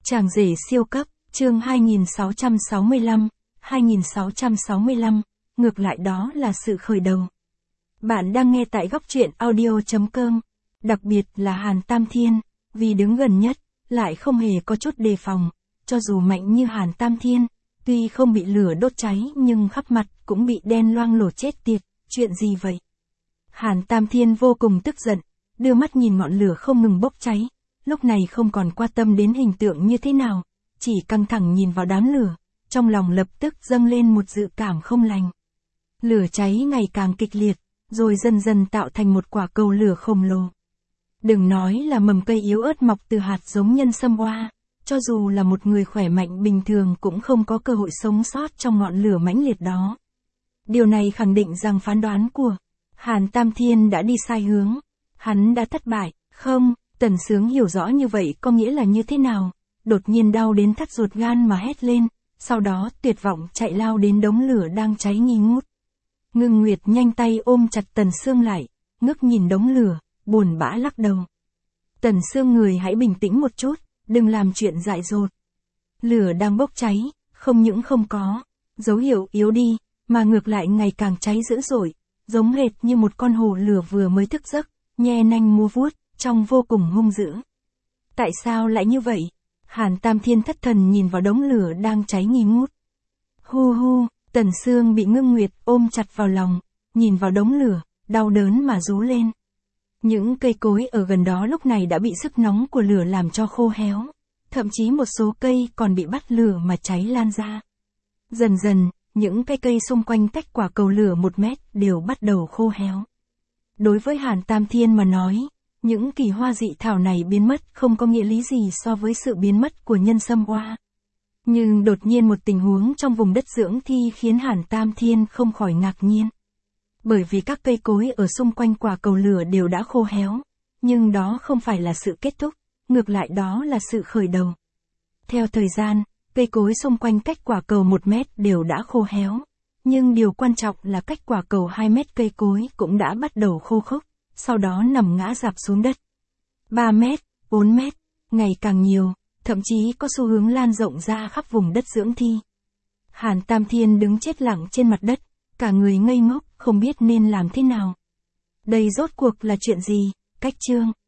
Chàng rể siêu cấp, chương 2665, ngược lại đó là sự khởi đầu. Bạn đang nghe tại góc truyện audio.com, đặc biệt là Hàn Tam Thiên, vì đứng gần nhất, lại không hề có chút đề phòng, cho dù mạnh như Hàn Tam Thiên, tuy không bị lửa đốt cháy nhưng khắp mặt cũng bị đen loang lổ chết tiệt, chuyện gì vậy? Hàn Tam Thiên vô cùng tức giận, đưa mắt nhìn ngọn lửa không ngừng bốc cháy, lúc này không còn quan tâm đến hình tượng như thế nào, chỉ căng thẳng nhìn vào đám lửa, trong lòng lập tức dâng lên một dự cảm không lành. Lửa cháy ngày càng kịch liệt, rồi dần dần tạo thành một quả cầu lửa khổng lồ. Đừng nói là mầm cây yếu ớt mọc từ hạt giống nhân sâm oa, cho dù là một người khỏe mạnh bình thường cũng không có cơ hội sống sót trong ngọn lửa mãnh liệt đó. Điều này khẳng định rằng phán đoán của Hàn Tam Thiên đã đi sai hướng, hắn đã thất bại. Không, Tần Sướng hiểu rõ như vậy có nghĩa là như thế nào, đột nhiên đau đến thắt ruột gan mà hét lên, sau đó tuyệt vọng chạy lao đến đống lửa đang cháy nghi ngút. Ngưng Nguyệt nhanh tay ôm chặt Tần Sương lại, ngước nhìn đống lửa, buồn bã lắc đầu. Tần Sương người hãy bình tĩnh một chút, đừng làm chuyện dại dột. Lửa đang bốc cháy, không những không có dấu hiệu yếu đi, mà ngược lại ngày càng cháy dữ dội, giống hệt như một con hổ lửa vừa mới thức giấc, nhe nanh múa vuốt, trông vô cùng hung dữ. Tại sao lại như vậy? Hàn Tam Thiên thất thần nhìn vào đống lửa đang cháy nghi ngút. Hu hu, Tần Sương bị Ngưng Nguyệt ôm chặt vào lòng, nhìn vào đống lửa, đau đớn mà rú lên. Những cây cối ở gần đó lúc này đã bị sức nóng của lửa làm cho khô héo, thậm chí một số cây còn bị bắt lửa mà cháy lan ra. Dần dần, những cây xung quanh cách quả cầu lửa 1 mét đều bắt đầu khô héo. Đối với Hàn Tam Thiên mà nói, những kỳ hoa dị thảo này biến mất không có nghĩa lý gì so với sự biến mất của nhân sâm oa. Nhưng đột nhiên một tình huống trong vùng đất dưỡng thi khiến Hàn Tam Thiên không khỏi ngạc nhiên. Bởi vì các cây cối ở xung quanh quả cầu lửa đều đã khô héo, nhưng đó không phải là sự kết thúc, ngược lại đó là sự khởi đầu. Theo thời gian, cây cối xung quanh cách quả cầu 1 mét đều đã khô héo, nhưng điều quan trọng là cách quả cầu 2 mét cây cối cũng đã bắt đầu khô khốc, sau đó nằm ngã rạp xuống đất. 3 mét, 4 mét, ngày càng nhiều, thậm chí có xu hướng lan rộng ra khắp vùng đất dưỡng thi. Hàn Tam Thiên đứng chết lặng trên mặt đất, cả người ngây ngốc, không biết nên làm thế nào. Đây rốt cuộc là chuyện gì? Cách chương